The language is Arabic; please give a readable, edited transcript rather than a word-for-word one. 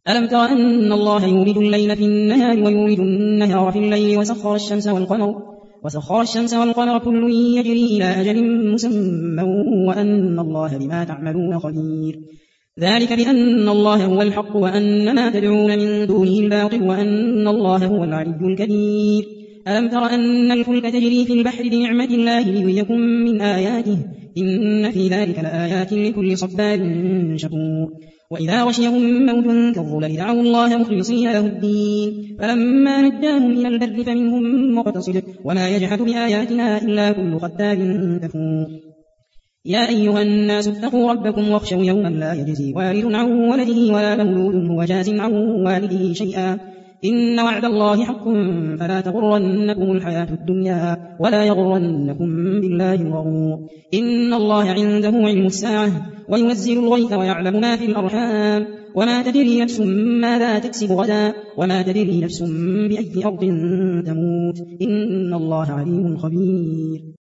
ألم تر أن الله يولد الليل في النهار ويولد النهار في الليل وسخر الشمس والقمر كل يجري إلى أجل مسمى وأن الله بما تعملون خبير ذلك بأن الله هو الحق وأن ما تدعون من دونه الباطل وأن الله هو العلي الكبير ألم تر أن الفلك تجري في البحر بنعمة الله ليريكم من آياته إن في ذلك لآيات لكل صبار شكور وإذا غشيهم موج كالظلل دعوا الله مخلصين له الدين فلما نجاهم إلى البر فمنهم مقتصد وما يجحد بآياتنا إلا كل ختار كفور يا أيها الناس اتقوا ربكم واخشوا يوما لا يجزي والد عن ولده ولا مولود هو جاز عن والده شيئا إن وعد الله حق فلا تغرنكم الحياة الدنيا ولا يغرنكم بالله الغرور إن الله عنده علم الساعة وينزل الغيث ويعلم ما في الأرحام وما تدري نفس ماذا تكسب غدا وما تدري نفس بأي أرض تموت إن الله عليم خبير